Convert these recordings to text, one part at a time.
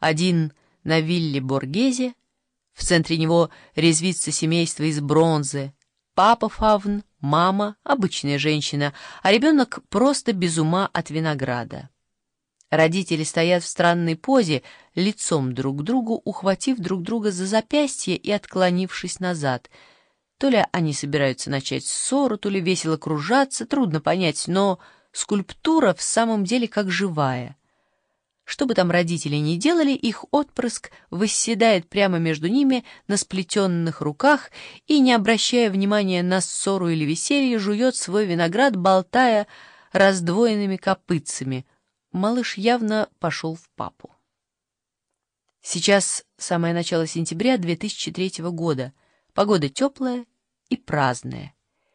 Один на вилле Боргезе, в центре него резвится семейство из бронзы. Папа фавн, мама — обычная женщина, а ребенок просто без ума от винограда. Родители стоят в странной позе, лицом друг к другу, ухватив друг друга за запястье и отклонившись назад. То ли они собираются начать ссору, то ли весело кружаться, трудно понять, но скульптура в самом деле как живая. Что бы там родители ни делали, их отпрыск восседает прямо между ними на сплетенных руках и, не обращая внимания на ссору или веселье, жует свой виноград, болтая раздвоенными копытцами. Малыш явно пошел в папу. Сейчас самое начало сентября 2003 года. Погода теплая и праздная.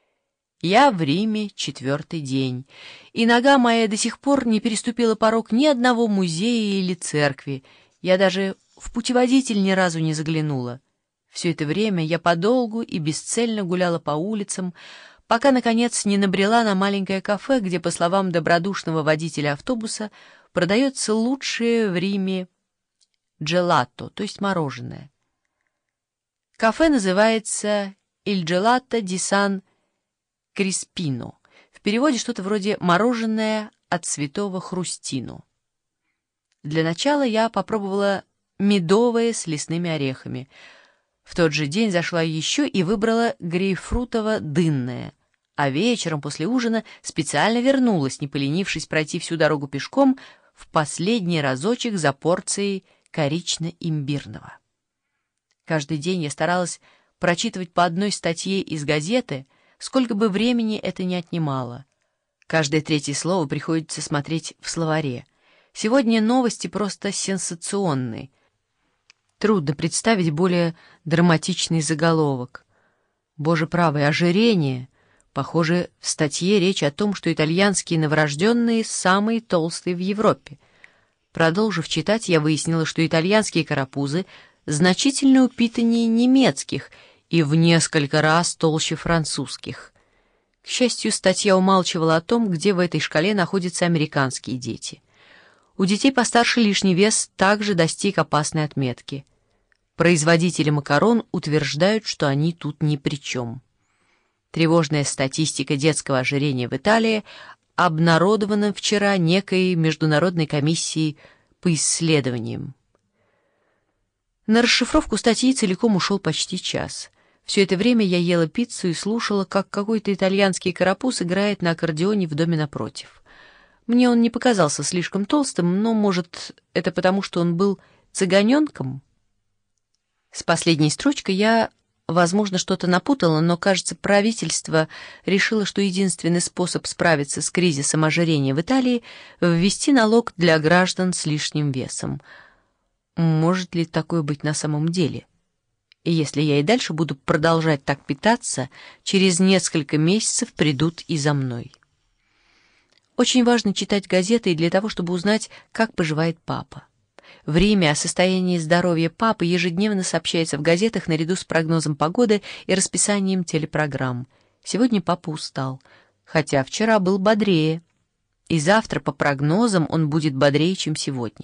Я в Риме 4-й день, и нога моя до сих пор не переступила порог ни одного музея или церкви. Я даже в путеводитель ни разу не заглянула. Все это время я подолгу и бесцельно гуляла по улицам, пока, наконец, не набрела на маленькое кафе, где, по словам добродушного водителя автобуса, продается лучшее в Риме джелато, то есть мороженое. Кафе называется «Il gelato di San Криспино». В переводе что-то вроде «мороженое от святого Хрустину». Для начала я попробовала медовое с лесными орехами. В тот же день зашла еще и выбрала грейпфрутово-дынное, а вечером после ужина специально вернулась, не поленившись пройти всю дорогу пешком, в последний разочек за порцией корично-имбирного. Каждый день я старалась прочитывать по одной статье из газеты, сколько бы времени это ни отнимало. Каждое третье слово приходится смотреть в словаре. Сегодня новости просто сенсационные. Трудно представить более драматичный заголовок. Боже правый, ожирение. Похоже, в статье речь о том, что итальянские новорожденные самые толстые в Европе. Продолжив читать, я выяснила, что итальянские карапузы значительно упитаннее немецких и в несколько раз толще французских. К счастью, статья умалчивала о том, где в этой шкале находятся американские дети. У детей постарше лишний вес также достиг опасной отметки. Производители макарон утверждают, что они тут ни при чем. Тревожная статистика детского ожирения в Италии обнародована вчера некой международной комиссией по исследованиям. На расшифровку статьи целиком ушел почти час. Все это время я ела пиццу и слушала, как какой-то итальянский карапуз играет на аккордеоне в доме напротив. Мне он не показался слишком толстым, но, может, это потому, что он был цыганенком? С последней строчкой я, возможно, что-то напутала, но, кажется, правительство решило, что единственный способ справиться с кризисом ожирения в Италии — ввести налог для граждан с лишним весом. Может ли такое быть на самом деле? И если я и дальше буду продолжать так питаться, через несколько месяцев придут и за мной. Очень важно читать газеты и для того, чтобы узнать, как поживает папа. В Риме о состоянии здоровья папы ежедневно сообщается в газетах наряду с прогнозом погоды и расписанием телепрограмм. Сегодня папа устал, хотя вчера был бодрее, и завтра, по прогнозам, он будет бодрее, чем сегодня.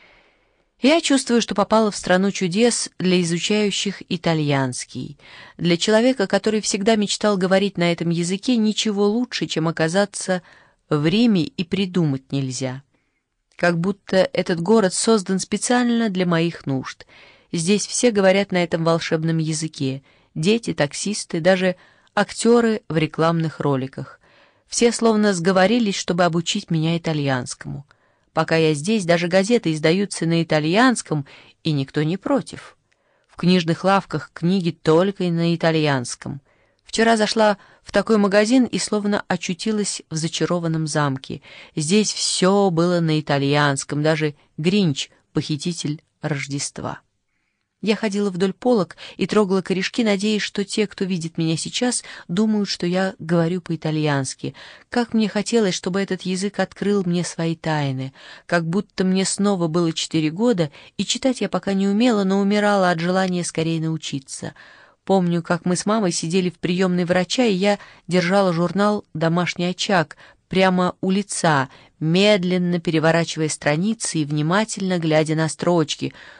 Я чувствую, что попала в страну чудес для изучающих итальянский. Для человека, который всегда мечтал говорить на этом языке, ничего лучше, чем оказаться в Риме, и придумать нельзя. Как будто этот город создан специально для моих нужд. Здесь все говорят на этом волшебном языке. Дети, таксисты, даже актеры в рекламных роликах. Все словно сговорились, чтобы обучить меня итальянскому. Пока я здесь, даже газеты издаются на итальянском, и никто не против. В книжных лавках книги только и на итальянском. Вчера зашла в такой магазин и словно очутилась в зачарованном замке. Здесь все было на итальянском, даже Гринч, похититель Рождества. Я ходила вдоль полок и трогала корешки, надеясь, что те, кто видит меня сейчас, думают, что я говорю по-итальянски. Как мне хотелось, чтобы этот язык открыл мне свои тайны. Как будто мне снова было 4 года, и читать я пока не умела, но умирала от желания скорее научиться. Помню, как мы с мамой сидели в приемной врача, и я держала журнал «Домашний очаг», прямо у лица, медленно переворачивая страницы и внимательно глядя на строчки,